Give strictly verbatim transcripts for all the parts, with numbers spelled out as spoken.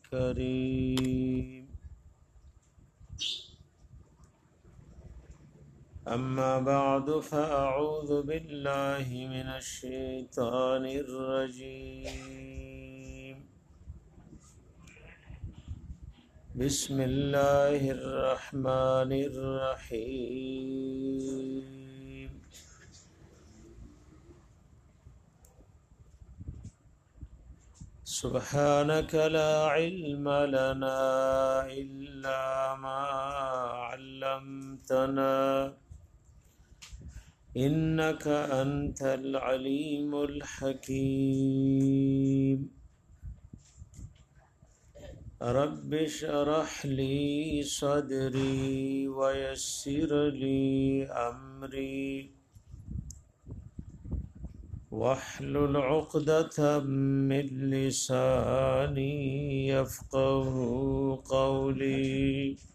الكريم. أما بعد فأعوذ بالله من الشيطان الرجيم. بسم الله الرحمن الرحيم. سبحانك لا علم لنا إلا ما علمتنا إنك أنت العليم الحكيم. رب اشرح لي صدري ويسر لي أمري واحلل عقدة من لساني يفقه قولي.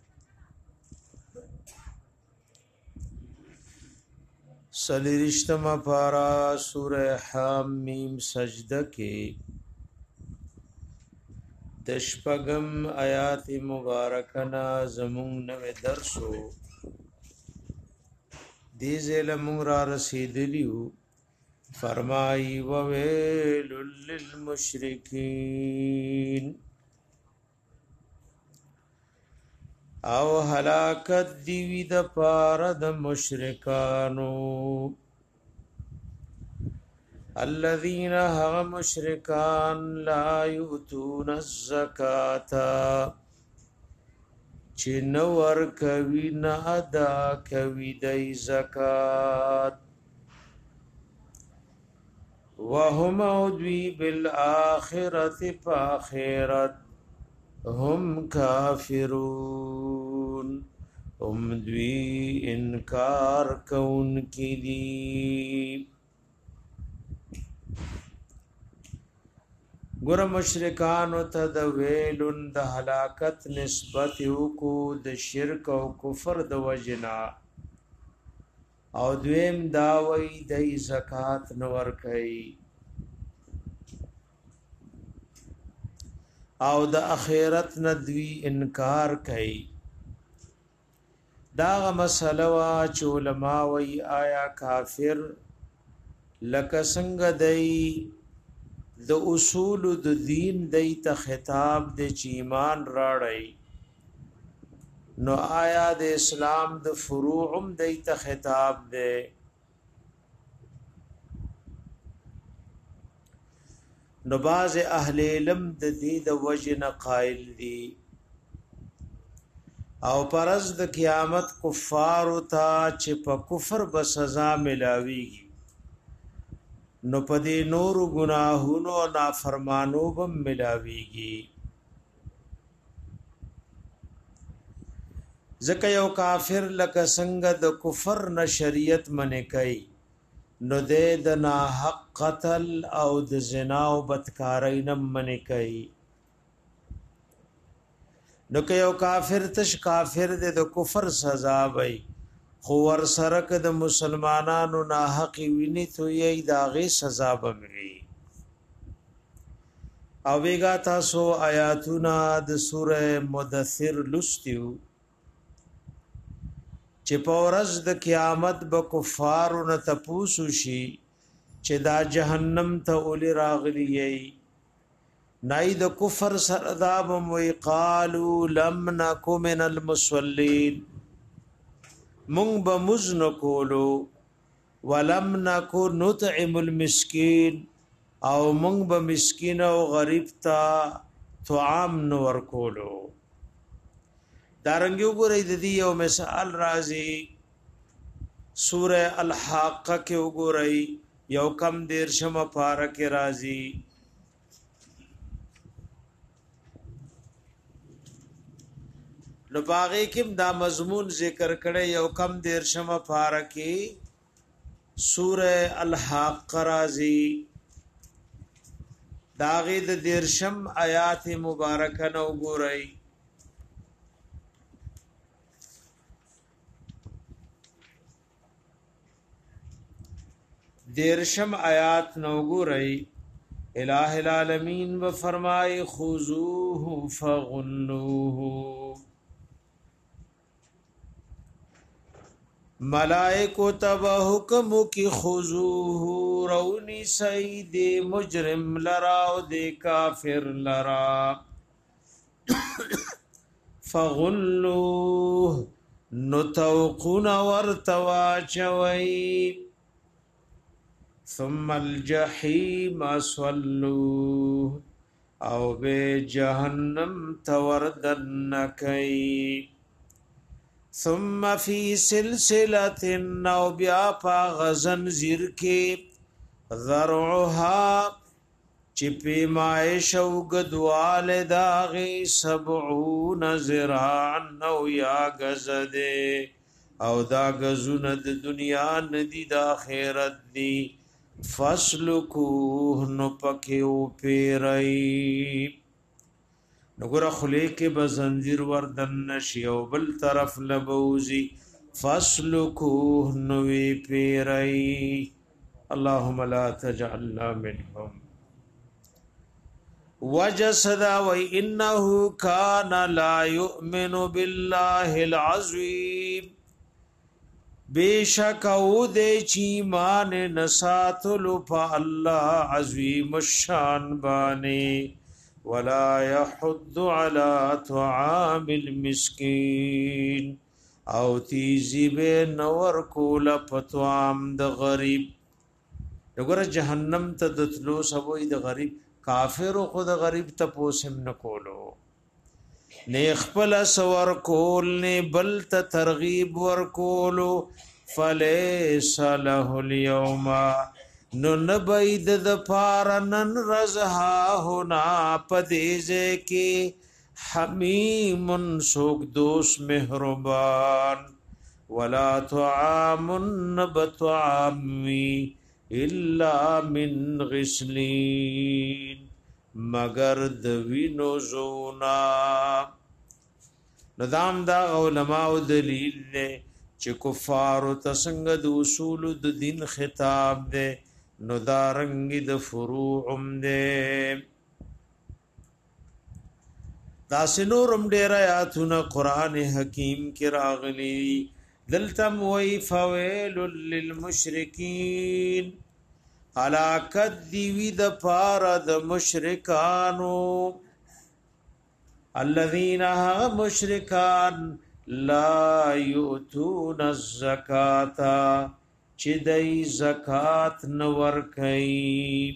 سلیرشتم پارا سورہ حامیم سجدہ کے دشپگم آیات مبارکنا زمون نو درسو دیزیل مون را رسیدلیو. فرمائی وویل للمشرکین او ہلاکت دیوی د پاره د مشرکانو. الذين هم مشرکان لا یؤتون الزکاة چې نو ور کوي نه ادا کوي د زکات. وهم ادوی بالآخرة فآخرت هم کافرون هم دوی انکار کون کی دی. ګور مشرکانو ته د ویلن د هلاکت نسبت کو د شرک او کفر د وجنا او دویم داوی د زکات نور کوي او د اخرت ندوی انکار کوي. دا مسله وا چې علماء وی آیا کافر لکه څنګه دی د اصول د دین دی ته خطاب د چې ایمان راړی نو آیا د اسلام د فروعم دی ته خطاب دی. نو باز اهل علم د دې د وجه قائل دي او پرز د قیامت کفار تا چې په کفر به سزا ملاويږي نو په دې نور گناهونو او نافرمانو به ملاويږي. ځکه یو کافر لکه څنګه د کفر نه شریعت منې کوي نو دې د ناحق قتل او د زنا او بدکارۍ نه منې کوي. نو که یو کافر تش کافر دې د کفر سزا وي خو ور سره که د مسلمانانو ناحق ویني تو یې داغه سزا بمري. او بیگا تاسو آیاتونه د سوره مدثر لستیو چې په ورځ د قیامت به کفارو نه تپوسو شي چې دا جهنم ته اولی راغلی ای نای د کفر سره دا وی قالو لم نکو من المصلین مونږ به مزن کولو ولم نکو نطعم المسکین او مونږ به مسکین او غریب ته طعام نور کولو. دارنګ وګورئ د دې یو مثال راځي سوره الحاقه کې وګورئ یو کم دیر شمه پاره کې راځي. نو باغې کې دا مضمون ذکر کړي یو کم دیر شمه پاره کې سوره الحاقه راځي. داغه د دیرشم آیات مبارکه نو وګورئ. دیرشم آیات نو ګورئ الہ العالمین و فرمائے خذوه فغلوه ملائکو تب حکم کی خذوه رونی سید مجرم لرا و دے کافر لرا فغلوه نتوقون ورتوا چوئی ثم الجحیم صلوه او بے جہنم توردن کئی ثم فی سلسلت او بیا پا غزن زیر کے ذرعها چپی مائش او گدوال داغی سبعون زراعن او یا گزدے او دا گزند دنیا ندی دا خیرت دی فسلکوه نو پکیو پیرائی نگورا خلی کے بزنزیر وردن نشی او بل طرف لبوزی فسلکوه نوی پیرائی اللہم لا تجعلنا منهم وجسدا وإنه كان لا يؤمن بالله العظيم بیشک او دے چیمان نساتلو پا اللہ عظیم الشان بانے ولا يحض على طعام المسكين او تیزی بے نور کولا پتوام د غریب نگورا جہنم تا دتلو سبوی د غریب کافر و خود غریب تا پوسم نکولو نے اخپل سور کول نے بل تا ترغیب ور کولو فلیس له اليوم نو نبید د پارنن رزها ہونا پدیزے کے حمیم سوک دوست مہربان ولا طعام نبطعامی الا من غسلین مگر دوینو زونا ندام دا علماء دلیل نے چه کفارو تسنگ د اصول د دین خطاب دے نو دارنگی د فروعم دے دا سنورم دیر آیاتون قرآن حکیم کی راغلی دلتم وی فویل للمشرکین علاقت دیوی د پارا د مشرکانو الذین ها مشرکان لا یؤتون الزکاة چی دی زکاة نور کئی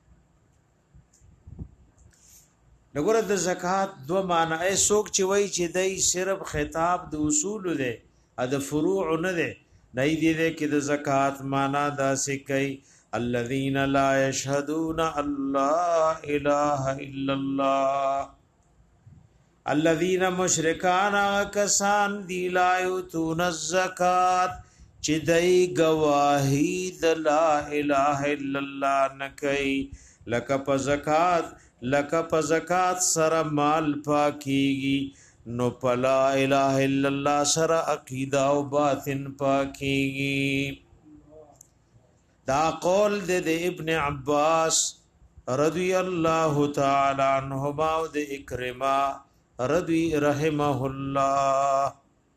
نگوره د زکاة دو معنی ای سوک چی وی چی دی صرف خطاب د اصول دے د فروع نه دے نئی دی دے که د زکاة معنی دا سکی الذین لا یشهدون اللہ الہ الا اللہ الذین مشرکان کسان دی لا یؤتون الزکاة چی دی گواہی د لا الہ الا اللہ نکئی لکا پا زکاة لکا پا زکاة سر مال پاکیگی نو پلا الہ الا اللہ سر عقیدہ و باطن پاکیگی دا قول دے دے ابن عباس رضی اللہ تعالی عنہما و دے اکرما رضی رحمہ اللہ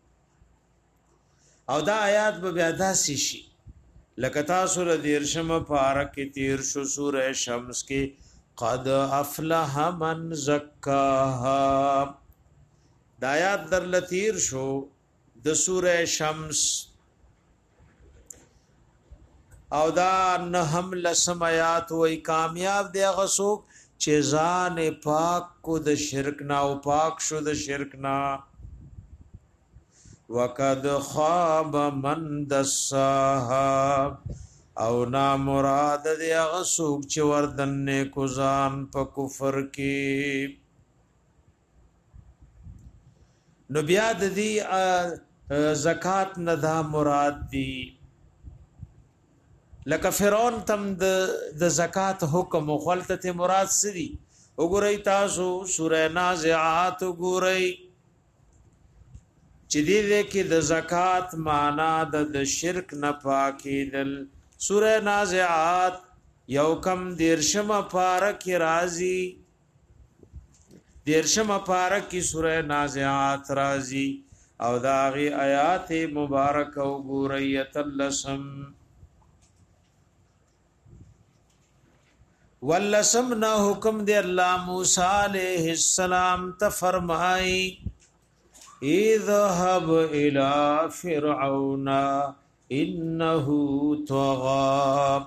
او دا آیات ببیادا سیشی لکتا سور دیرشم پارک تیر شو سور شمس کے قد افلح من زکاها دا آیات در لتیر شو د سور شمس او دا نهم لسم آیات وی کامیاب دی غسوک چیزان پاک کو د شرکنا او پاک شو د شرکنا وقد خواب من دساها او نا مراد دی غسوک چی وردن کو ځان په کفر کی نو بیا د دی زکات ندا مراد دی لکه فرعون تم د زکات حکم خلطت مراد سری وګورئ تاسو سوره نازعات وګورئ چې دې کې د زکات معنا د شرک نه پاکیدل سوره نازعات یو کم دیرشم پارک رازی دیرشم پارک کی سورہ نازعات رازی او داغی آیات مبارک او گوریت اللسم واللسم نا حکم دے اللہ موسیٰ علیہ السلام تا فرمائی اذهب الى فرعون انه طغى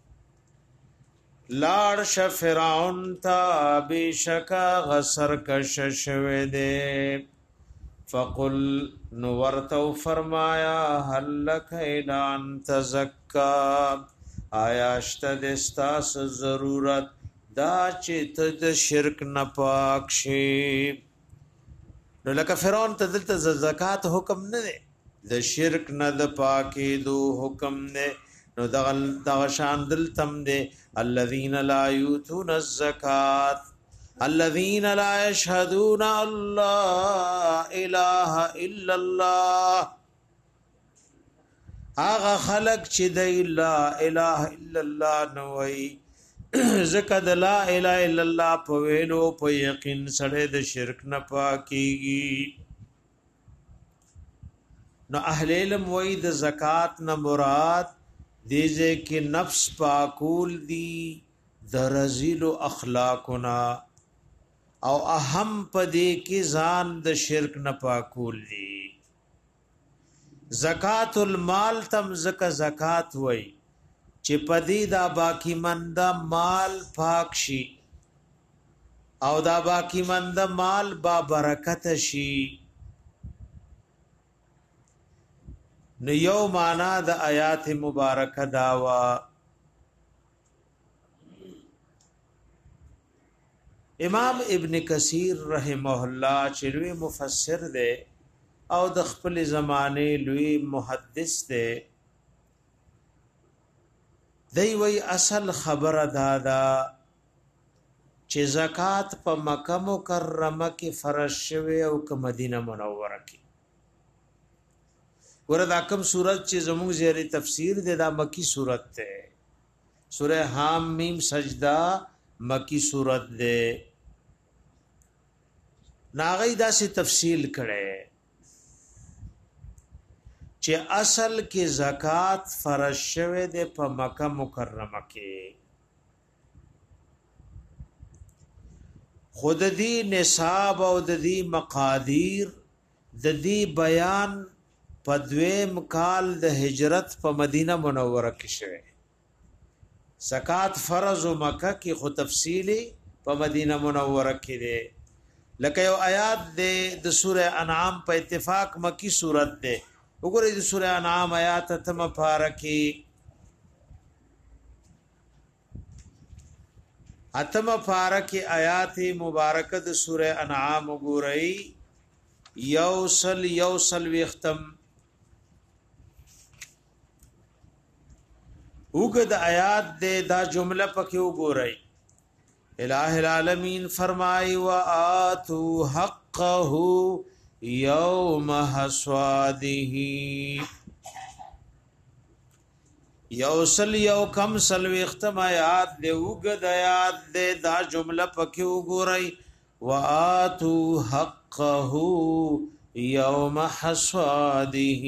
لارش فرعون تا بشکا غسر کش شوه دے فقل نورتو فرمایا هل لك الى ان تزکا آیا اشتا دستاس ضرورت دا چه تد شرک نپاک شیب نو لکه فرعون ته دلته زکات حکم نه دی د شرک نه د پاکي دو حکم نه نو دغه دغه شان دل تم دی الذين لا يؤتون الزکات الذين لا يشهدون الله اله الا الله هغه خلق چې د لا اله الا الله نوې زکه د لا اله الا الله په ویلو په یقین سره د شرک نه پاکيږي نو اهل علم وای د زکات نه مراد دیږي کې نفس پاکول دي د رذیل اخلاقنا او اهم پدې کې ځان د شرک نه پاکول دي زکات المال تم زکه زکات وای چې پدی دا باقی مند مال پاک شي او دا باقی مند مال با برکت شي نو یو معنا د آیات مبارکه داوا امام ابن کثیر رحمه الله چې لوی مفسر دی او د خپل زمانه لوی محدث دی دی وی اصل خبر دادا چې زکات په مکه مکرمه کې فرض شوی او په مدینه منوره کې وردا کوم صورت چې زموږ زیری تفسیر دی دا مکی صورت ده سوره حم میم سجدہ مکی صورت ده ناغی دا سی تفصیل کړي چې اصل کې زکات فرض شوه د په مکه مکرمه کې خود دی نصاب او د دې مقادیر د دې بیان په دویم کال د هجرت په مدینه منوره کې شوه زکات فرض او مکه کې خو تفصیلی په مدینه منوره کې ده لکه یو آیات د سوره انعام په اتفاق مکی سورت ده وګورئ د سوره انعام آیات تم پارکی اتم پارکی آیات مبارکه د سوره انعام وګورئ یوصل یوصل وختم وګد آیات د دا جمله پکې وګورئ الہ العالمین فرمای و آتو حقه یوم حصاده یوصل یو کم سلوی اختم آیات دے وگد آیات دے دا جملہ پکی وگوری و آتو حقه یوم حصاده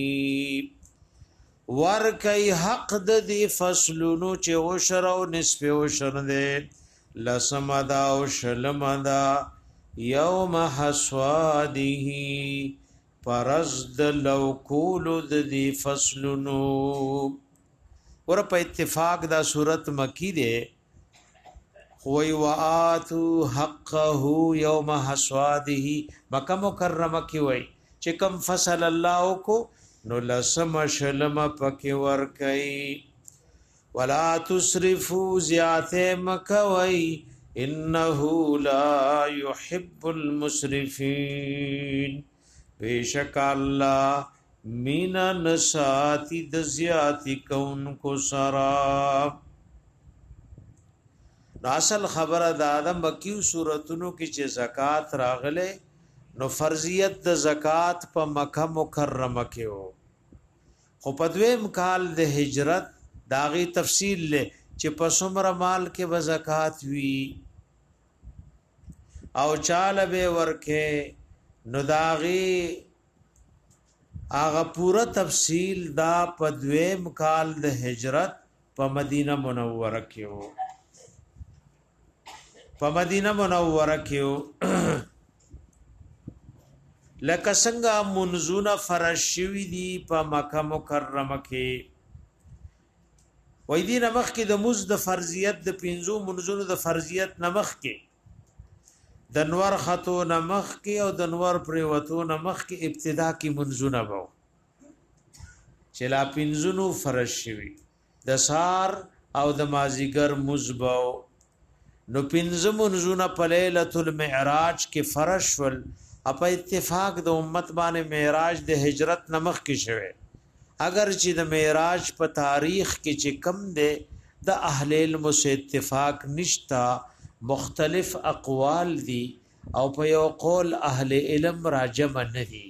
ورکی حق دی فصلونو چه وشر و نصف وشر دے لسمدا و شلمدا یوم حصاده پرزد لو کولو دی فصلنو ور په اتفاق دا صورت مکی دے خوی وآتو حقه یوم حصاده مکہ مکرمه کی وی چکم فصل اللہ کو نو لسم شلم پکی ورکی ولا تسرفوا زیات مکوی انه لا يحب المسرفين بیشک اللہ مینا نساتی د زیاتی کون کو سرا اصل خبر د ادم مکیو سورتونو کې چې زکات راغله نو فرضیت د زکات په مکه مکرمه کې وو خو په دویم کال د هجرت داغي تفصیل له چې په څومره مال کې به زکات وي او چاله به ورکه نو داغي هغه پورا تفصیل دا په دویم کال د هجرت په مدینه منوره کې وو په مدینه منوره کې وو لکه څنګه منزونه فرض شوي دي په مکه مکرمه کې وای دي نمخ کې د مز د فرضیت د پنځو منزونو د فرضیت نمخ کې د نور خطو نمخ کې او د نور پریوتو نمخ کې ابتدا کې منزونه وو چې لا پنځونو فرض شوي د سار او د مازیګر مزبو نو پنځه منزونه په ليله المعراج کې فرض شول په اتفاق د امت باندې معراج د هجرت نمخ کې شوه اگر چې د معراج په تاریخ کې چې کم ده د اهل علم سره اتفاق نشتا مختلف اقوال دي او په یو قول اهل علم راجم نه دي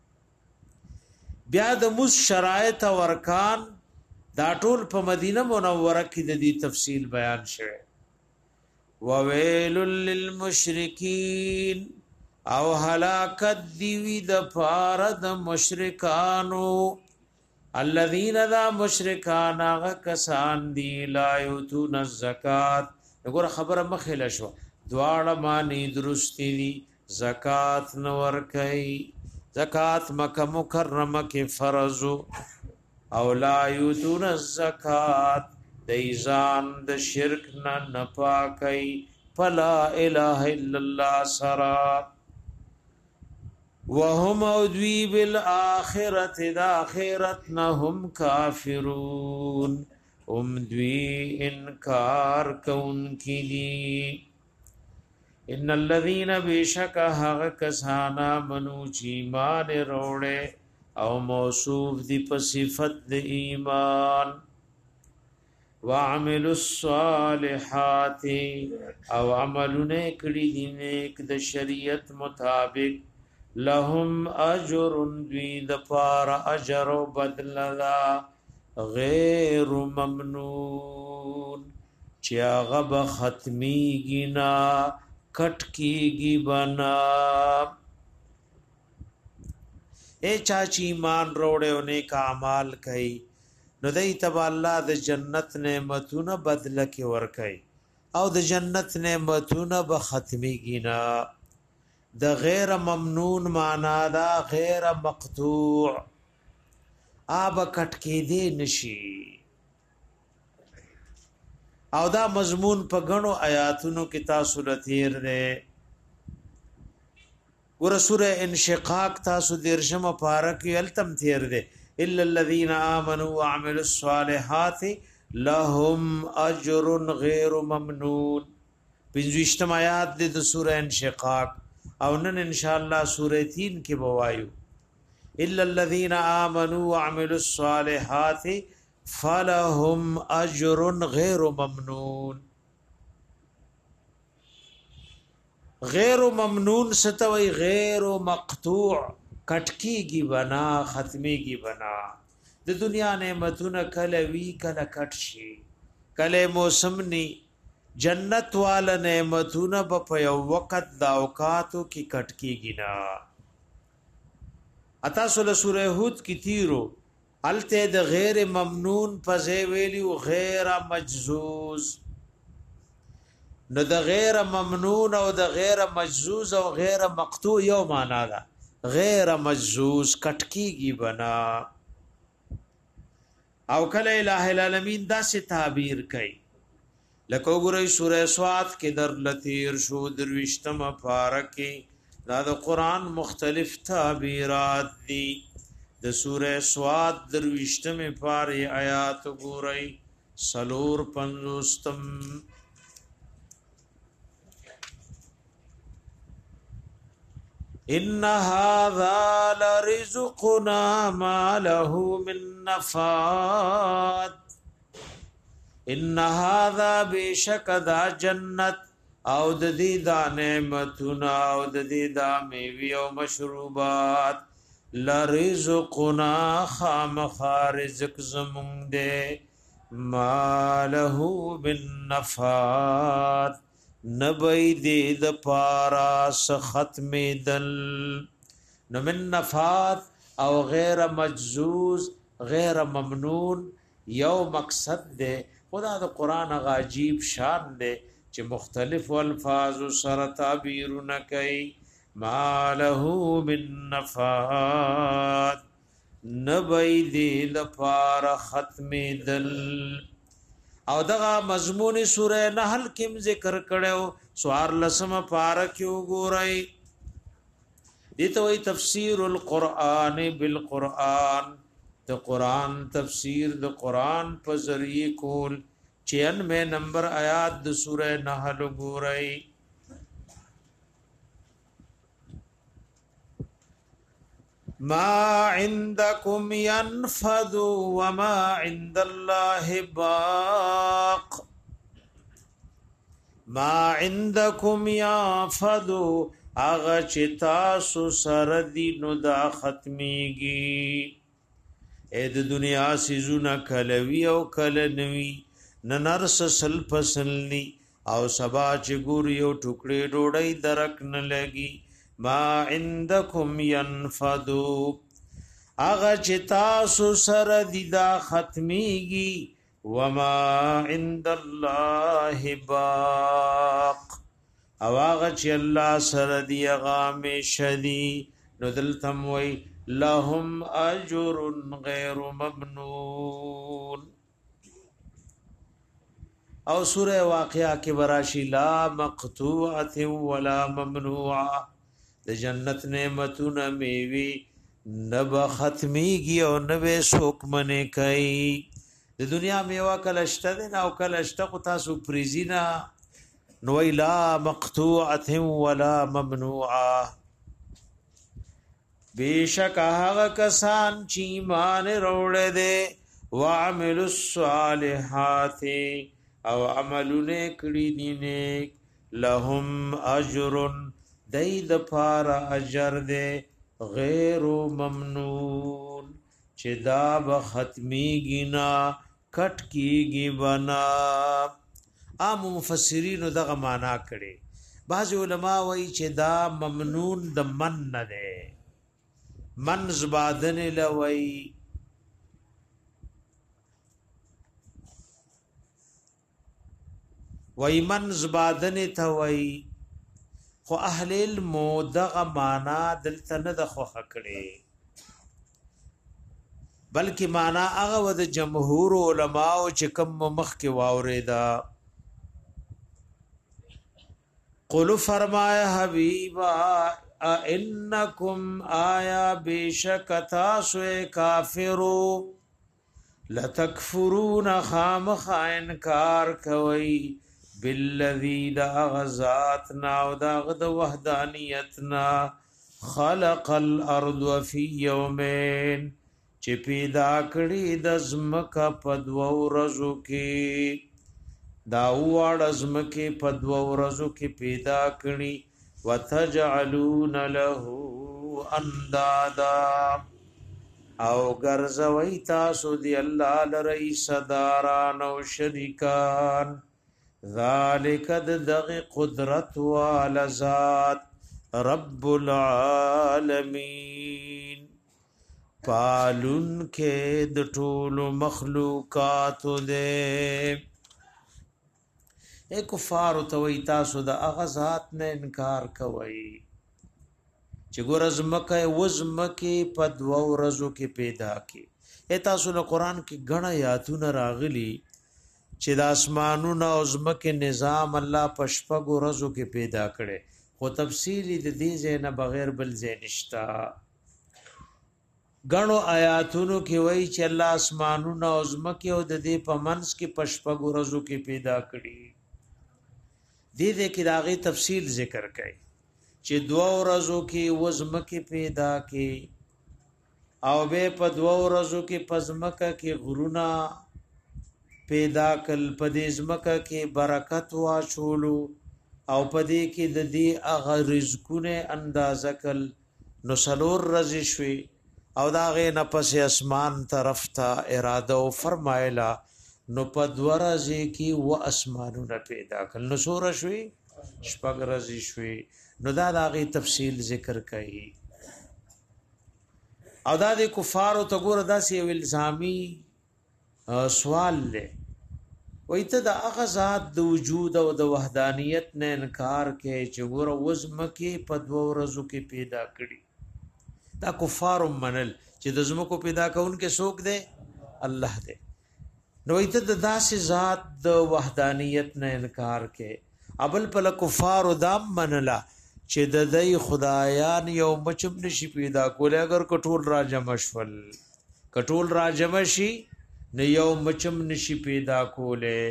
بیا د مس شرایط او ارکان دا ټول په مدینه منوره کې د دې تفصیل بیان شوه وویل للمشرکین او هلاکت دیوی د پار د مشرکانو الذين ذا مشرکان هغه کسان دی لا یؤتون الزکات وګوره خبره مخله شو دواړه معنی درستی دي زکات نور کوي زکات مکه مکرمه کې فرض او لا یؤتون الزکات د ایزان د شرک نه نپاکي فلا اله الا الله سرا وهم ودوی بالآخرت دا آخرتنهم کافرون ام دوی انکار کون کی دی ان الذين بشک حق کسانا منو چیمان روڑے او موصوف دی پصفت دی ایمان وعملوا الصالحات او عملونه کړي دي نیک د شریعت مطابق لهم اجر دوی د پار اجر او بدل لا غیر ممنون چې هغه به ختميږي نا کټ کیږي بنا اے چاچی ایمان روړې او نیک اعمال کوي نو دای تبا الله د جنت نعمتونه بدل کې ور کوي او د جنت نعمتونه به ختميږي نا د غیر ممنون معنا دا غیر مقطوع آب کټ کې دی نشي او دا مضمون په غنو آیاتونو کې تاسو لتیر ده ور سوره انشقاق تاسو درشم پارک یلتم تیر ده الا الذين امنوا وعملوا الصالحات لهم اجر غیر ممنون پنځوشتم آیات د سوره انشقاق او نن ان شاء الله سوره تین کې بوایو الا الذين امنوا وعملوا الصالحات فلهم اجر غیر ممنون غیر ممنون ستوي غیر مقطوع کټکیږي بنا ختميږي بنا د دنیا نعمتونه کله وی کله کټ شي کله موسم ني جنت والا نعمتونه په یو وخت د اوقاتو کې کټکیږي نا اتا سوره سوره هود کې تیرو الته د غیر ممنون پزې ویلو غیر مجزوز نو د غیر ممنون او د غیر مجزوز او غیر مقطوع یو معنا ده غیر مجزوز کټکیږي بنا او کله الہ العالمین دا سے تعبیر کوي لکه وګورئ سوره سواد کې در لتیر شو درويشتم پارکه دا د قران مختلف تعبیرات دي د سوره سواد درويشتم پاره آیات وګورئ سلور پنځوستم ان هذا لرزقنا ما له من نفاد ان هذا بشک دا جنت او د دې د نعمتنا او د دې د میوه او مشروبات لرزقنا خام خارزق زمون دے ما له من نفات نبی دی د پارا س ختم دل نو من نفات او غیر مجزوز غیر ممنون یو مقصد دے خدا د قرآن غاجیب شان دے چې مختلف الفاظ سره تعبیرونه کوي ما له من نفات نبی دی د پارا ختم دل او دغه مضمون سوره نحل کې ذکر کړو سوار لسم پارا کیو ګورای دته وی تفسیر القرآن بالقرآن د قرآن تفسیر د قرآن په ذریعہ کول چھیانوے نمبر آیات د سوره نحل ګورای ما عندكم ينفذ وما عند الله باق ما عندكم ينفذ اغه چتا سو سردی نو دا ختمیږي اې د دنیا سيزونه کلوي او کلنوي ننرس سل پسلني او سبا چې ګور یو ټوکړي ډوړی درک نه لګي ما عندكم ينفذو اغه چې تاسو سره د دا ختميږي وما عند الله باق او اغه چې الله سره دی غامه شدي نو دلتم وی لهم اجر غیر ممنون او سوره واقعہ کې براشی لا مقطوعه ولا ممنوعه د جنت نعمتونه میوي نب ختميږي او نو شوک منه کوي د دنیا میوا کلشته نه او کلشته کو تاسو پریزینا نو لا مقطوعه ولا ممنوعه بیشک هغه کسان چې ایمان وروړي دي وعملوا الصالحات او عملونه کړی دي نیک لهم اجر دید پار اجر دے غیر ممنون چې دا به ختمیږي نه کټ کیږي بنا عام مفسرین دغه معنا کړي بعض علما وایي چې دا ممنون د من نه ده من زبادن لوي وای من زبادن ته وای خو اهل علم دغه معنا دلته نه د خوخه کړي بلکې معنا هغه ود جمهور علما او چې کوم مخ کې واوریدا قل فرمایا حبیبا انکم آیا بشکتا سو کافرو لتکفرون خامخ انکار کوي بالذی دا غزاتنا او دا غد وحدانیتنا خلق الارض فی یومین چې پیدا کړی د زمکه په دوه ورځو کې دا وړ زمکه په دوه ورځو کې پیدا کړی وتجعلون له اندادا او ګرځوي تاسو دی الله لری صداران او شریکان ذالک دغ قدرت والذات رب العالمین پالون کې د ټول مخلوقات دې اے کفار تو وی تاسو د اغزات نه انکار کوي چې ګور ازمکه وزمکه په دوه ورځو کې پیدا کی اے تاسو له قران کې غنا یاتونه راغلي چې د اسمانونو او ازمکه نظام الله پشپغ ورځو کې پیدا کړي خو تفصیلی د دې زنه بغیر بل زین نشتا غنو آیاتونو کې وایي چې الله اسمانونو او ازمکه او د دې په منځ کې پشپغ ورځو کې پیدا کړي دې دې کې داغه تفصیل ذکر کړي چې دوه ورځو کې وزمکه پیدا کړي او به په دوه ورځو کې پزمکه کې غرونا پیدا کل پدې زمکه کې برکت واچولو او پدې کې د دې اغه رزقونه اندازه کل نو سلور رزق شوي او دا غې نه پس اسمان طرف ته اراده او فرمایلا نو په دوه ورځې کې و اسمانونه پیدا کړل نو سوره شوي شپږ ورځې شوي نو دا د هغې تفصیل ذکر کوي او دا د کفارو ته ګوره داسې یو الزامي سوال دی وایي ته د هغه ذات د وجود او د وحدانیت نه انکار کوې چې ګوره وزمکې په دوه ورځو کې پیدا کړي دا کفارو منل چې د ځمکو پیدا کوونکی څوک دی الله دی نو ایت د داسې ذات د وحدانیت نه انکار کې ابل په کفار او دام منلا چې د دې خدایان یو مچم نشي پیدا کولای اگر کټول را جمع شول کټول را جمع شي نه یو مچم نشي پیدا کولای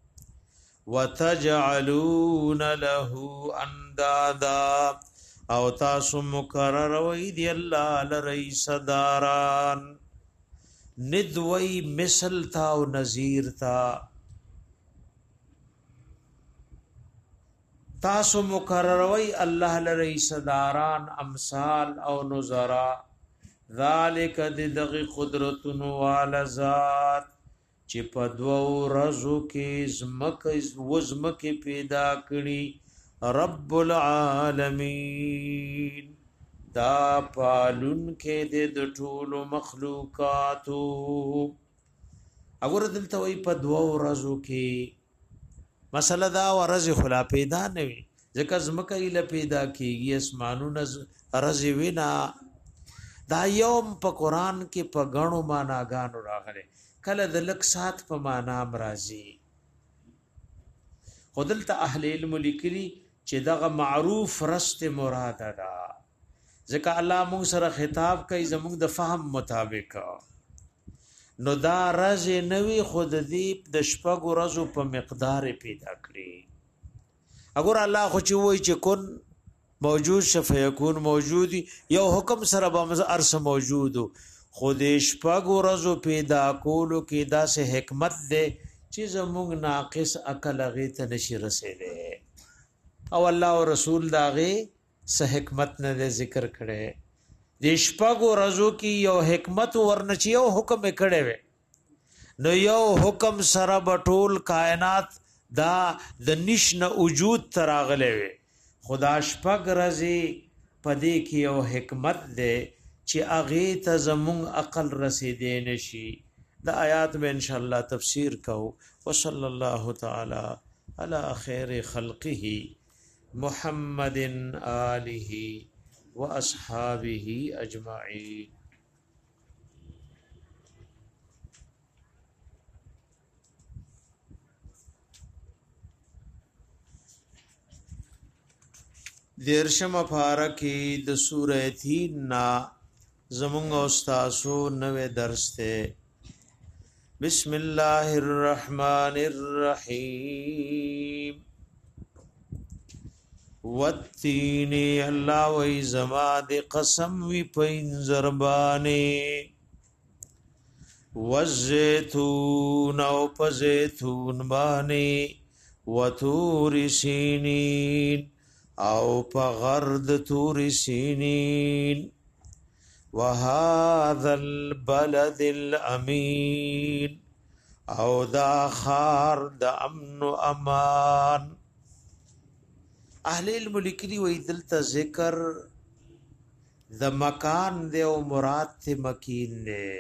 وتجعلون له اندادا او تاسو مقرر وې دی الله لری صداران ندوی مثل تا او نظیر تا تاسو مقرروی الله لری صداران امثال او نظرا ذالک دغه قدرتن والذات چې په دوو ورځو کې زمکه وزمکه پیدا کړي رب العالمین دا پالون کې د ټولو مخلوقاتو اگر دلته وي په دوه ورځو کې مسله دا ورځ خلا پیدا نه وي ځکه زمکه یې پیدا کیږي اسمانونه ورځ وینا دا یوم په قران کې په غنو معناګانو راغلي کله د لک سات په معنا مرضی خودلته اهل علم لیکلي چې دغه معروف رست مراد ده ځکه الله موږ سره خطاب کوي زموږ د فهم مطابق نو دا رز نوی خود دی د شپږ ورځو په مقدار پیدا کړی اگر الله خو چې وای چې کون موجود شفیکون موجود یو حکم سره به ارس موجود خود شپږ ورځو پیدا کولو کې داسې حکمت ده چې زموږ ناقص عقل غي ته نشي رسیدي او الله او رسول داغه سه حکمت نه ذکر کړي د شپږو ورځو کې یو حکمت ورنچي یو حکم کړي وي نو یو حکم سره بټول کائنات دا د نشنه وجود تراغله وي خدا شپږ ورځې پدې کې یو حکمت ده چې اغه ته زمون عقل رسیدې نشي د آیات به ان شاء الله تفسیر کو وصلی الله تعالی علی خیر خلقه محمد آله واصحابه اجمعین دیرشم پارکی د سورہ تین نا زمونږ استاسو نوې درس ته بسم الله الرحمن الرحیم والتین الله وی زما د قسم وی پین زربانه والزیتون او پزیتون بانی وتور سینین او په غرد تور سینین وهذا البلد الامین او دا خار د امن و امان اهل علم لیکلی وی دلته ذکر د مکان دی او مراد ته مکین دی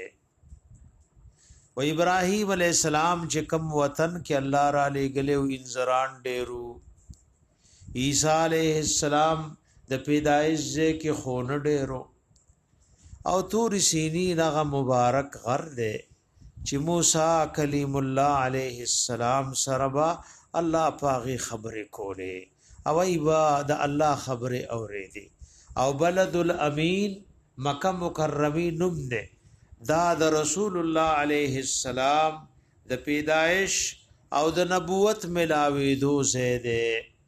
و ابراهیم علیہ السلام چې کوم وطن کې الله را لګلې او انذران ډېرو عیسی علیہ السلام د پیدایش کې خون ډېرو او تور سینین هغه مبارک غر دی چې موسی کلیم الله علیہ السلام سره الله پاغي خبرې کولې او ایبا د الله خبره اوریدي او بلد الامین مکه مکرمه نوم ده دا د رسول الله علیه السلام د پیدائش او د نبوت ملاوي دو زیده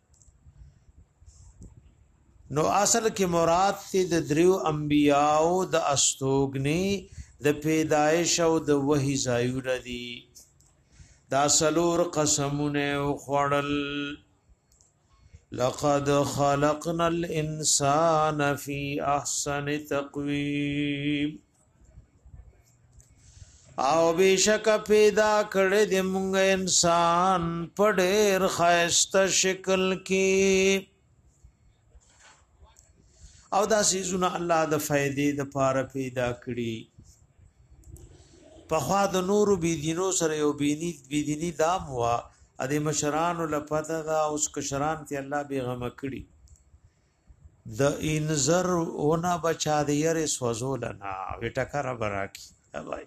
نو اصل کې مراد ته د دریو انبیاو د استوګنی د پیدائش او د وحی زایو ردی دا سلور قسمونه خوړل لقد خلقنا الانسان في احسن تقويم او بشک پیدا کړی د مونږ انسان په ډېر خاسته شکل کې او دا سيزونه الله د فائدې د پاره پیدا کړی په خوا د نور بي دینو سره یو بيني بي دیني دام وا ا دې مشران لپاره دا اوس کشران ته الله به غم کړی د انذر اونا بچا دې ير سوزولنا وټکر براکی بھائی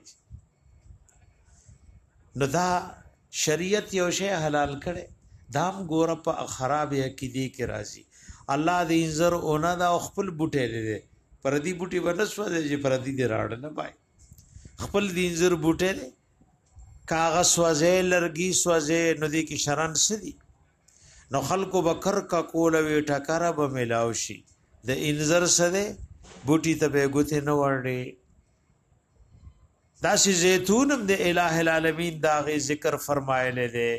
نو دا شریعت یو شی حلال کړي دام ګور په خراب عقیده کې راځي الله دې انذر اونا دا خپل بوټي لري پردي بوټي ونسو دې پردي دې راړ نه پای خپل دې انذر بوټي کاغذ سوځي لرګي سوځي نو دې کې شرن سدي نو خلکو بکر کا کول وی ټکر به ملاو شي د انذر سره بوټي ته به ګوته نه وړي دا سی زیتونم د الٰه العالمین دا غي ذکر فرمایله ده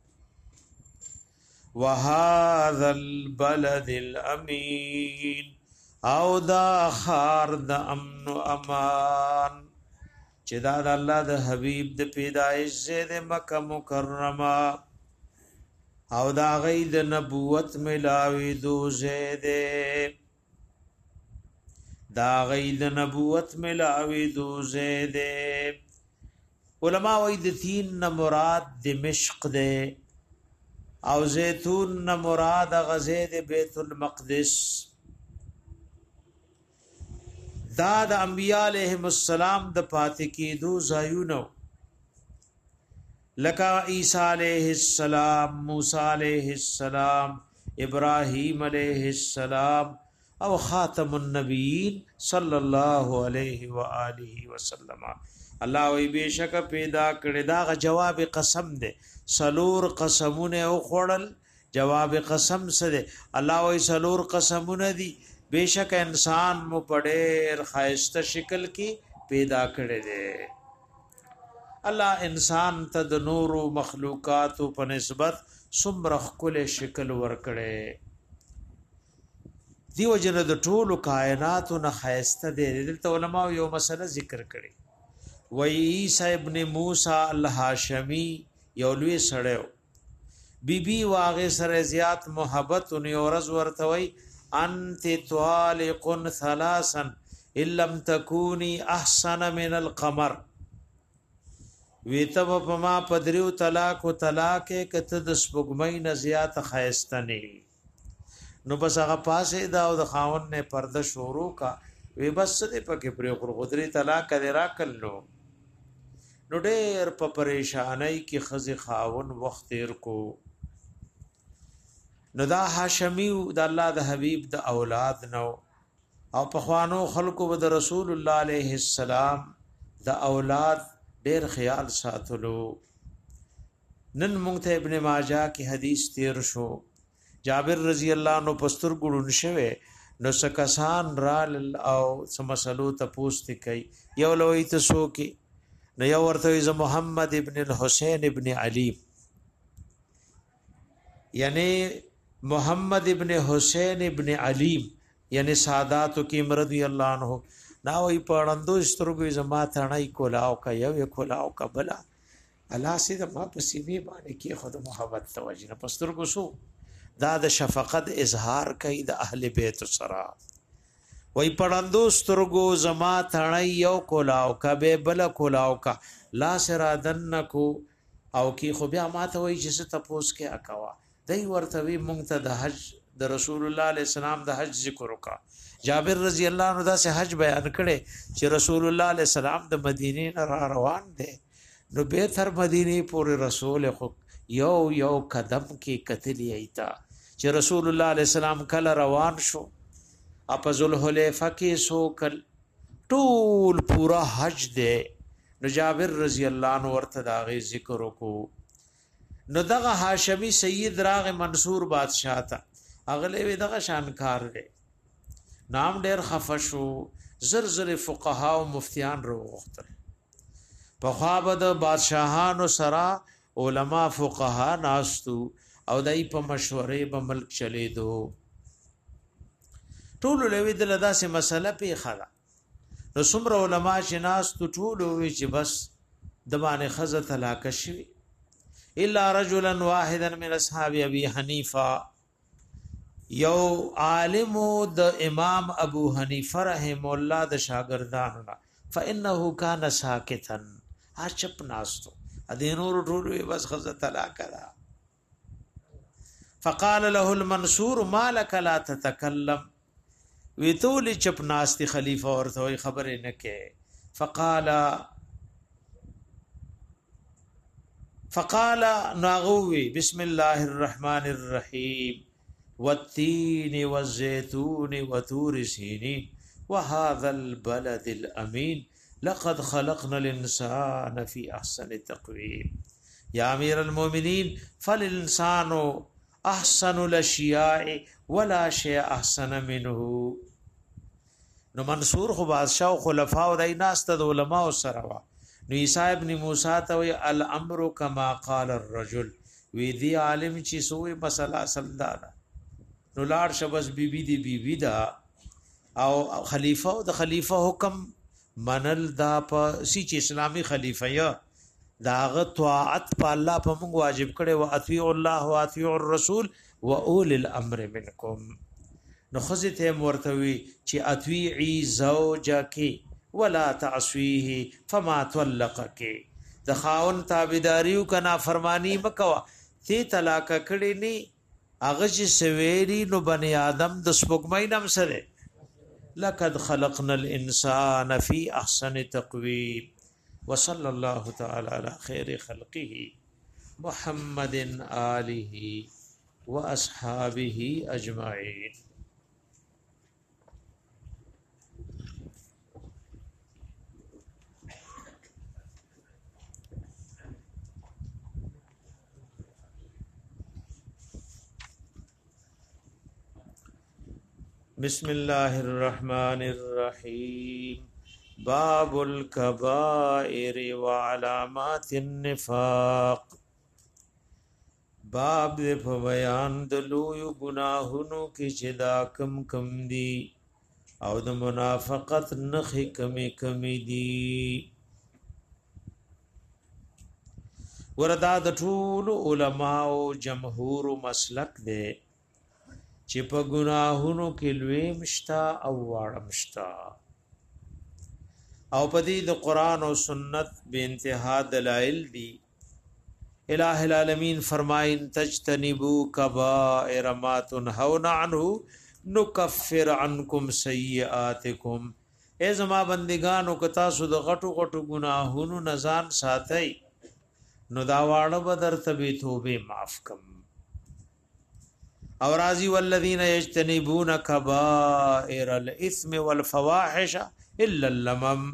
وهذا البلد الامین او دا خار د امن و امان چې دا د الله د حبیب د پیدایش زید مکه مکرمه او دا غي د نبوت ملاوي دو زید دا غي د نبوت ملاوي دو زید علماء وای د تین نه مراد دمشق ده او زيتون نه مراد غزید بیت المقدس دا د انبیاء علیهم السلام د پاتې کېدو ځایونو لکه عیسی علیه السلام موسی علیه السلام ابراهیم علیه السلام او خاتم النبیین صلی الله علیه و آله وسلم الله وی بشک پیدا کړی دا جواب قسم ده سلور قسمونه او خړل جواب قسم سره الله وی سلور قسمونه دي بیشک انسان مو پډېر خاسته شکل کې پیدا کړی دی الله انسان ته د نور مخلوقات په نسبت سمرخ کله شکل ور کړي دیو جن د ټولو کائنات نه خاسته دی دلته علماء یو مسله ذکر کړي و عیسی ابن موسی الهاشمی یو لوی سړیو بیبي واغه سره زیات محبت او ورز ورته وي انت طالق ثلاثا ان لم تكوني احسن من القمر ویتب پما پدریو طلاق او طلاق کته د سپګمۍ نه زیات خایسته نه نو بس هغه پاسه دا او د خاون نه پرده شروع کا وی بس دې پکې پرې خودري طلاق کړي را کړلو نو ډېر په پریشانای کې خزي خاون وخت تیر کو نو دا هاشمی د الله د حبیب د اولاد نو او په خوانو خلقو د رسول الله علیه السلام د اولاد ډیر خیال ساتلو نن مونږ ته ابن ماجه کی حدیث تیر شو جابر رضی الله عنه پستر ګړون شوه نو سکسان رال او سمسلو ته پوښت کوي یو لوی ته سو کی نو یو ورته ز محمد ابن الحسین ابن علی یعنی محمد ابن حسین ابن علی یعنی سادات کی رضی الله عنه نا وی پړندو سترګو زما تړای کولاو کا یو کولاو کا بلا الله سي د ما پسیمه باندې کی خود محبت توجه پسترګو سو دا د شفقت اظهار کوي د اهل بیت سره وی پړندو سترګو زما تړای یو کولاو کا به بلا کولاو کا لا سرادن کو او کی خو بیا ماته وی چې تپوس کې اکوا دای ورته وی مونږ ته د حج د رسول الله علیه السلام د حج ذکر وکا جابر رضی الله عنه دا سه حج بیان کړي چې رسول الله علیه السلام د مدینې نه را روان دي نو به تر مدینې پورې رسول خو یو یو قدم کې کتلی ایتا چې رسول الله علیه السلام کله روان شو اپ ذوالحلیفه کې سو کل ټول پورا حج دی نو جابر رضی الله عنه ورته دا غي ذکر وکړو نو دغه هاشمی سید راغ منصور بادشاہ تا اغله وی دغه شانکار دی نام ډیر خفشو زرزر فقها او مفتیان روغتل په خواب د بادشاہانو سرا علما فقها ناستو او دای په مشورې به ملک چلی دو ټول لوي د لداسه مسله په خلا نو څومره علما چې ناستو ټول وی چې بس دبان خزه طلاق شوی الا رجلا واحدا من اصحاب ابي حنيفه یو عالم د امام ابو حنیفه رحم الله د شاګردانو فانه كان ساکتا اچپ ناستو ادینور ټول بس خزه طلاق را فقال له المنصور ما لك لا تتكلم ویتول چپ ناستی خلیفہ ورته خبر نه کې فقال فقال ناغوي بسم الله الرحمن الرحيم والتين والزيتون وطور سينين وهذا البلد الأمين لقد خلقنا الإنسان في أحسن تقويم يا أمير المؤمنين فالإنسان أحسن الأشياء ولا شيء أحسن منه. نو منصور خو بادشاہ او خلفاء او دای ناس ته علماء سره وا نو عیسی ابن موسی ته وی الامر کما قال الرجل وی دی عالم چې سوې مسله سمدار نو لاړ شبس بی بی دی بی بی دا او خلیفہ او د خلیفہ حکم منل دا په سی چې اسلامی خلیفہ یا داغه طاعت په الله په موږ واجب کړي او اطیع الله او اطیع الرسول و اول الامر منکم. نو خزته مرتوی چې اطیعی زوجک ولا تعصیه فما طلقک د خاون تابعداریو کنا فرمانی مکوا تی طلاق کړي ني اغه چې سویری نو بنی آدم د سپوږمۍ نم سره لقد خلقنا الانسان في احسن تقويم وصلى الله تعالى على خير خلقه محمد آله واصحابه اجمعين. بسم الله الرحمن الرحيم. باب الكبائر وعلامات النفاق. باب د بیان د لوی گناهونو کې چې دا کم کم دي او د منافقت نخې کمی کمی دي. وردا د ټول علماء او جمهور مسلک دی چې په ګناهونو کې لوی مشتا او واړه مشتا او په دې د قران او سنت به انتها دلائل دي. الہ العالمین فرمائن تجتنبوا کبائر ما تنهون عنه نکفر عنکم سیئاتکم. ای زما بندگانو که تاسو د غټو غټو ګناهونو نزان ساتي نو دا واړه بدر تبي توبه معاف کم. اور راضی والذین یجتنبون کبائر الاثم والفواحش الا اللمم.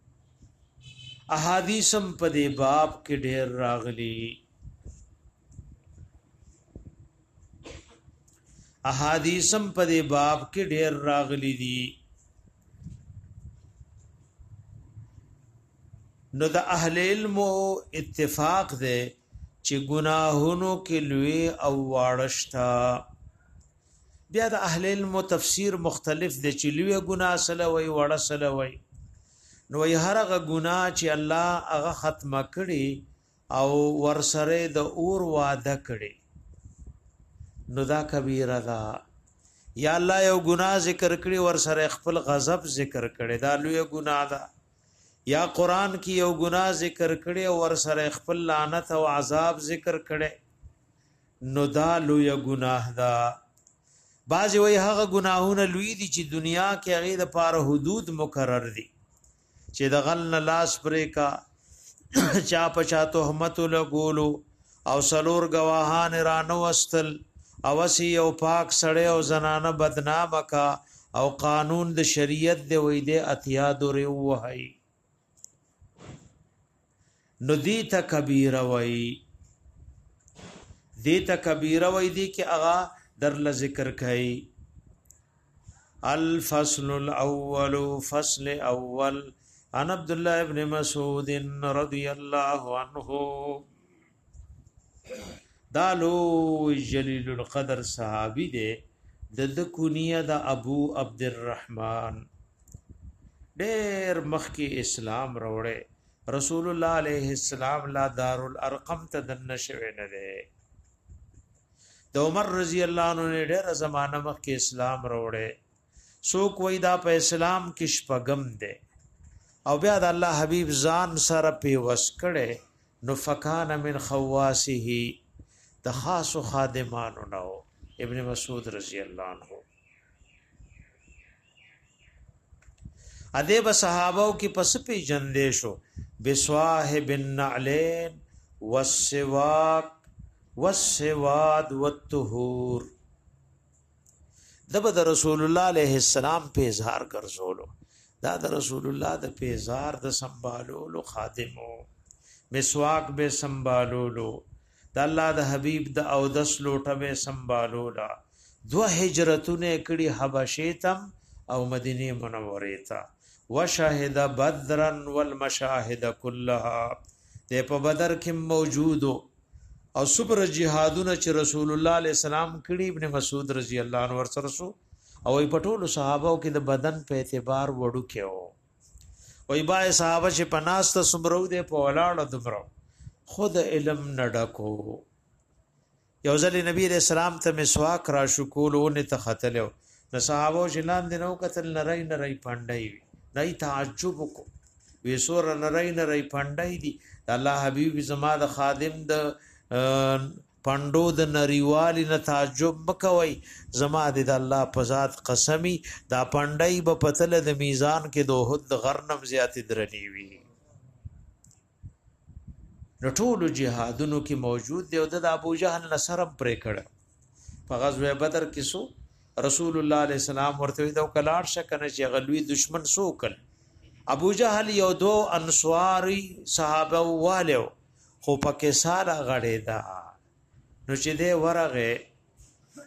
احادیثم په دې باب کې ډېر راغلي احادیثم په دې باب کې ډېر راغلي دي. نو د اهل علم اتفاق ده چې گناهونو کې لوی او واړشتا. بیا د اهل علم تفسیر مختلف دي چې لوی ګناه سره وي وړه سره وي. نو یې هرغه ګناه چې الله هغه ختمه کړي او ورسره د اور وعده کړي نو دا کبیره ده. یا الله یو ګناه ذکر کړي ورسره خپل غضب ذکر کړي دا لوی ګناه ده. یا قران کې یو ګناه ذکر کړي او ورسره خپل لعنت او عذاب ذکر کړي نو دا لوی ګناه ده. بعضی وی هغه گناهونه لوی دي چې دنیا کې هغه د پاره حدود مقرر دي چې د غلن لاس پرې کا چا پچا تهمت لګولو او سلور گواهان رانو واستل او سی او پاک سړی او زنانه بدنام کا او قانون د شریعت دی وې د اتیا دورې وهي نو دی ته کبیره وای دی ته کبیره وای دی کې اغا در ل ذکر کای. الفصل الاول فصل اول عن عبد الله ابن مسعود رضی الله عنه. دالو جلیل القدر صحابی دے د کونیه د ابو عبد الرحمن ډیر مخکی اسلام روړې رسول الله علیه السلام لا دار الارقم ته دن شوی نه دی. د عمر رضی الله عنه نه ډېر زمانہ مخکې اسلام وروړي. څوک وای دا په اسلام کې شپږم دی او بیا د الله حبیب ځان سره پیوس کړي نو فکان من خواسه د خاص خادمانو نو ابن مسعود رضی الله عنه. اده به صحابو کې پس پی جندې شو بسواهب النعلین والسواک والسواد والطهور. دبه د رسول الله علیه السلام په اظهار ګرځولو دا د رسول الله د په اظهار د سنبالولو خادمو. مسواک به سنبالولو د الله د حبیب د او د سلوټه به سنبالولا. دو هجرتونه کړي حبشه تم او مدینه منوره ته. وشهد بدرا والمشاهد كلها د په بدر کې موجودو او صبر جهادونه چې رسول الله علیه السلام کړي ابن مسعود رضی الله عنه ورسره سو او ای پټولو صحابه کې د بدن په اعتبار وړو کېو. وای بای صحابه چې پناست سمرو دې په ولاړ دمرو خود علم نډکو. یو ځل نبی رسول سلام ته مسواک را شکولونه ته خطلو نو صحابه جلان دینو قتل نری نری پاندای نئی تعجب کو وی سور نری نری پاندای دی الله حبیب زما د خادم د پاندو د نریوالی نه تعجب مکوي زما د الله په ذات قسمی دا پاندای په پتل د میزان کې دوه د غرنم زیات درنی وی. نو ټول جهادونو کې موجود دی او د ابو جهل نصرم پرې کړ په غزوه بدر کې سو رسول الله علیه السلام ورته د کلاړ شکنه چې غلوی دشمن سو کل. ابو جهل یو دو انصاری صحابه والو خو پکې سارا غړې دا نو چې دې ورغه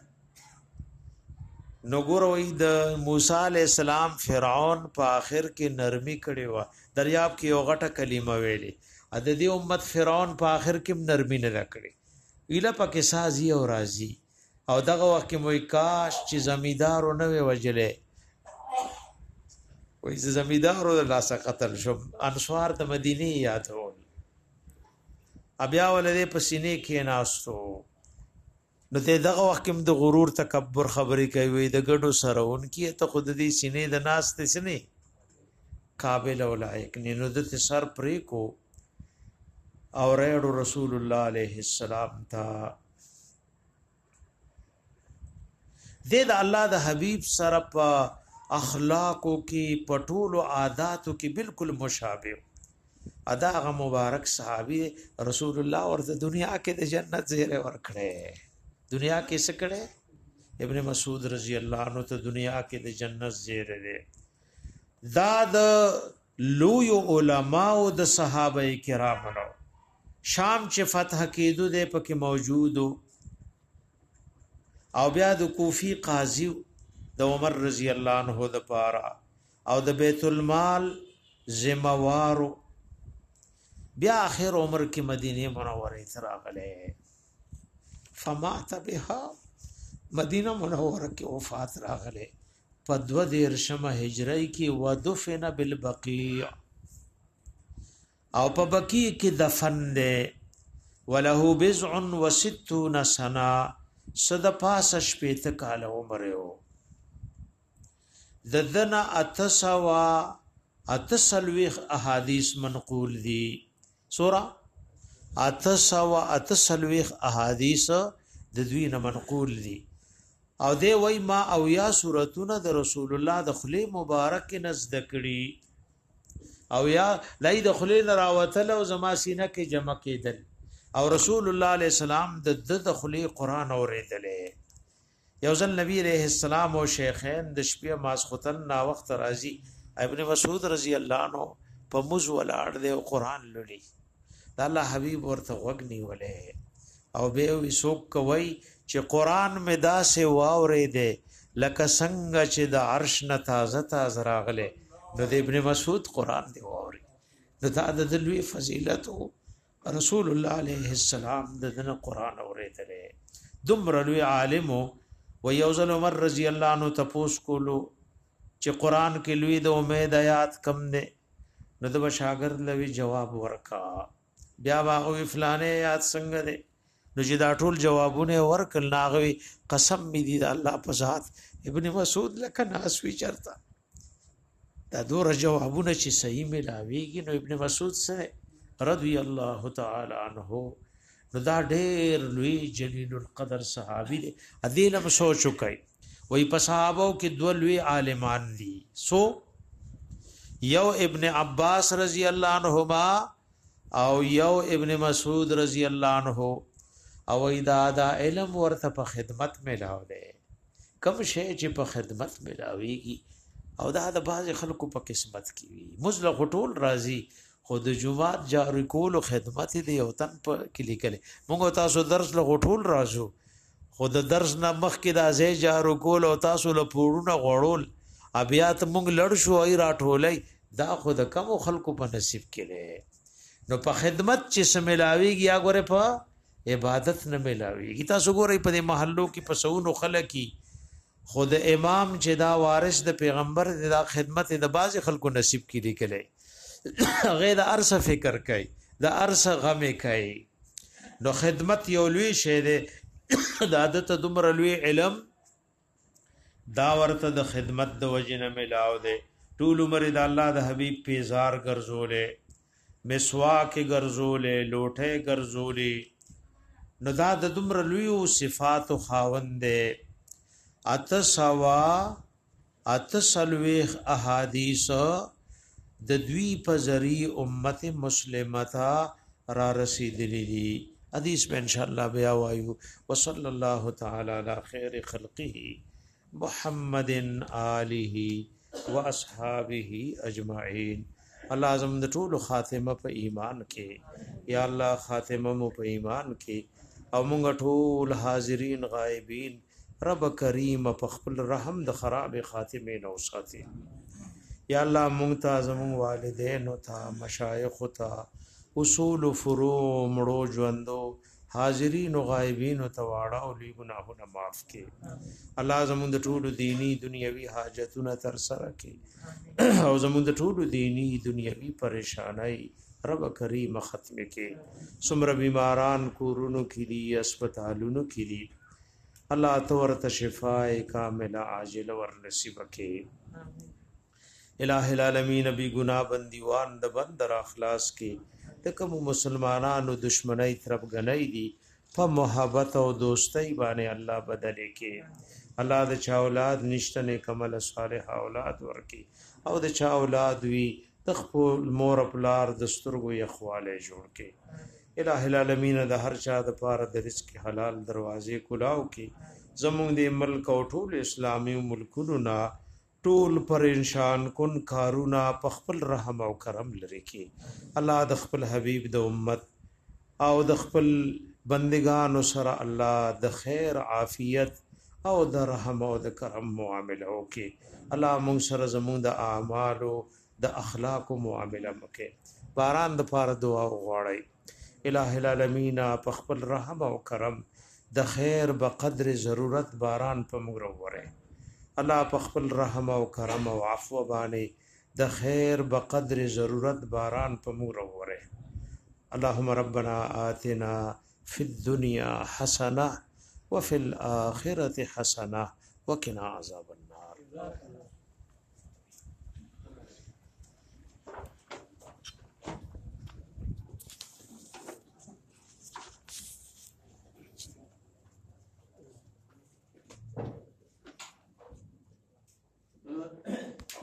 نو ګوروي د موسی علیہ السلام فرعون په اخر کې نرمي کړي و دریاب کې یو غټه کلمه ویلي ا د دې امت فرعون په اخر کې نرمي نه کړي اله پکې سازي او راضي او دغه وخت کې موي کاش چې زمیدارو نه وي وجلې وای زمیدارو د لاسه قتل شو. انصار د مدینه یادول ابیا ولې په سینې کې ناستو نو ته دغه وخت کې د غرور تکبر خبرې کوي د ګډو سره انکی ته خود دې سینې د ناس ته سینې قابل او لایق نه نو د سر پرې کو او رېړو رسول الله علیه السلام تا د الله د حبیب سره په اخلاقو کې پټولو عادتو کې بالکل مشابه. ادا غ مبارک صحابي رسول الله ورته دنیا کې د جنت زیره ورکړي. دنیا کې څه کړي ابن مسعود رضی الله عنه ته دنیا کې د جنت زیره ده. دا د لوی علماء د صحابه کرامو شام چې فتح کېدو د پکې موجودو او بیا د کوفی قاضی د عمر رضی الله عنه د پارا او د بیت المال ذمہوارو بیا اخر عمر کې مدینه منوره ته راغله فمات بها مدینه منوره کې وفات راغله په دو دیرشمه هجری کې ودفن بالبقیع او په بقیع کې دفن ده وله بضع وستون سنه صد پاس شپیت کال عمر یو ددنا اتسوا اتسلوخ احادیث منقول دي سورہ اتسوا اتسلوخ احادیث د دوی نه منقول دي او دی وای ما او یا سورتونه د رسول الله د خلی مبارک نزد کړي او یا لای د خلی راوتل او زما سینه کې جمع کېدل او رسول الله علیه السلام د د خلی قران اوریدلې. یو ځل نبی علیہ السلام او شیخین د شپې ماسختن نا وخت راځي ابن مسعود رضی الله عنه په موز ولاړ دی قران لولي د الله حبیب ورته وګنی ولې او به وي سوک کوي چې قران می داسې واورې دی لکه څنګه چې د عرش نه تازه تازه راغله نو د ابن مسعود قران دی واوري نو دا د لوی فضیلت رسول الله علیه السلام د دنه قران اوریدلې دمر لوی عالم و یوزل عمر رضی الله عنه تپوس کولو چې قران کې لوی د امید آیات کم نه نو د شاګرد لوي جواب ورکا بیا واغوي فلانه یاد څنګه ده نو چې دا ټول جوابونه ورکل ناغوي قسم می دي الله په ذات ابن مسعود لکه ناسوي چرتا دا دور جوابونه چې صحیح ملاويږي نو ابن مسعود سره رضی الله تعالی عنہ نو دا ډېر لوی جلیل القدر صحابي دی ادیلم سوچ کوي وای په صحابو کې دوه لوی عالمان دي سو یو ابن عباس رضی الله عنهما او یو ابن مسعود رضی الله عنه او دا دا علم ورته په خدمت ملاو دی کوم شی چې په خدمت ملاويږي او دا د بعض خلکو په قسمت کې وي مزله غټول راضي خود جمعات جاری کول او خدمت دی او تن په کې لیکل موږ تاسو درس له غټول راځو خود درس نه مخ کې د ازې جارو کول او تاسو له پورونه غړول ابيات موږ لړ شو ای راټولای دا خود کم خلکو په نصیب کړي نو په خدمت چې سملاويږي هغه په عبادت نه ملاويږي تاسو ګورئ په محلو کې په سونو خلک خود امام چې دا وارث د پیغمبر د خدمت د باز خلکو نصیب کړي کړي غیر ارس فکر کوي د ارس غم کوي نو خدمت یو لوی شی دی د عادت دومره لوی علم دا ورته د خدمت د وجنه ملاو دی ټول عمر د الله د حبیب پیزار ګرځولې مسواک ګرځولې لوټه ګرځولې نو دا د دومره لوی صفات او خاوند دی اتسوا اتسلوخ احادیث د دوی په ذری امت مسلمه تا را رسیدلی دي حدیث میں انشاءاللہ بیا وایو وصلی الله تعالی علی خیر خلقه محمد آله واصحابه اجمعین الله اعظم د ټول خاتمه په ایمان کې یا الله خاتمه مو په ایمان کې او مونږ ټول حاضرین غایبین رب کریم په خپل رحم د خراب خاتمه نو ساتي یا الله مونږ ته زموږ والدین او ته مشایخ او ته اصول فروع مړو ژوندو حاضرین او غایبین او تواړه او لوی ګناهونه معاف کړي الله زموږ د ټولو دینی دنیوي حاجتونه تر سره کړي او زموږ د ټولو دینی دنیوي پریشانای رب کریم ختم کړي څومره بیماران کورونو کې دي هسپتالونو کې دي الله تورته شفای کامله عاجله ور نصیب کړي الہ العالمین بی گناہ بندیوان د بندر اخلاص کې د کوم مسلمانانو دشمنی طرف غنۍ دي په محبت او دوستۍ باندې الله بدل کې الله د چا اولاد نشته نه کمل صالح اولاد ورکی او د چا اولاد وی تخپل مور پلار دستورګو یخواله جوړ کې الہ العالمین د هر چا د پاره د رزق حلال دروازې کلاو کې زموږ د ملک او ټول اسلامي ملکونو نا ټول پریشان کن کارونا په خپل رحم او کرم لري کې الله د خپل حبیب د امت او د خپل بندگانو سره الله د خیر عافیت او د رحم او د کرم معامله وکي الله موږ سره زموږ د اعمال او د اخلاق معامله وکي باران د پاره دعا وغواړي الہ العالمین په خپل رحم او کرم د خیر په قدر ضرورت باران په موږ وره الله په خپل رحم او کرم او عفو باندې د خیر په قدر ضرورت باران په موږ وره اللهم ربنا آتنا في الدنيا حسنه وفي الاخره حسنه وقنا عذاب النار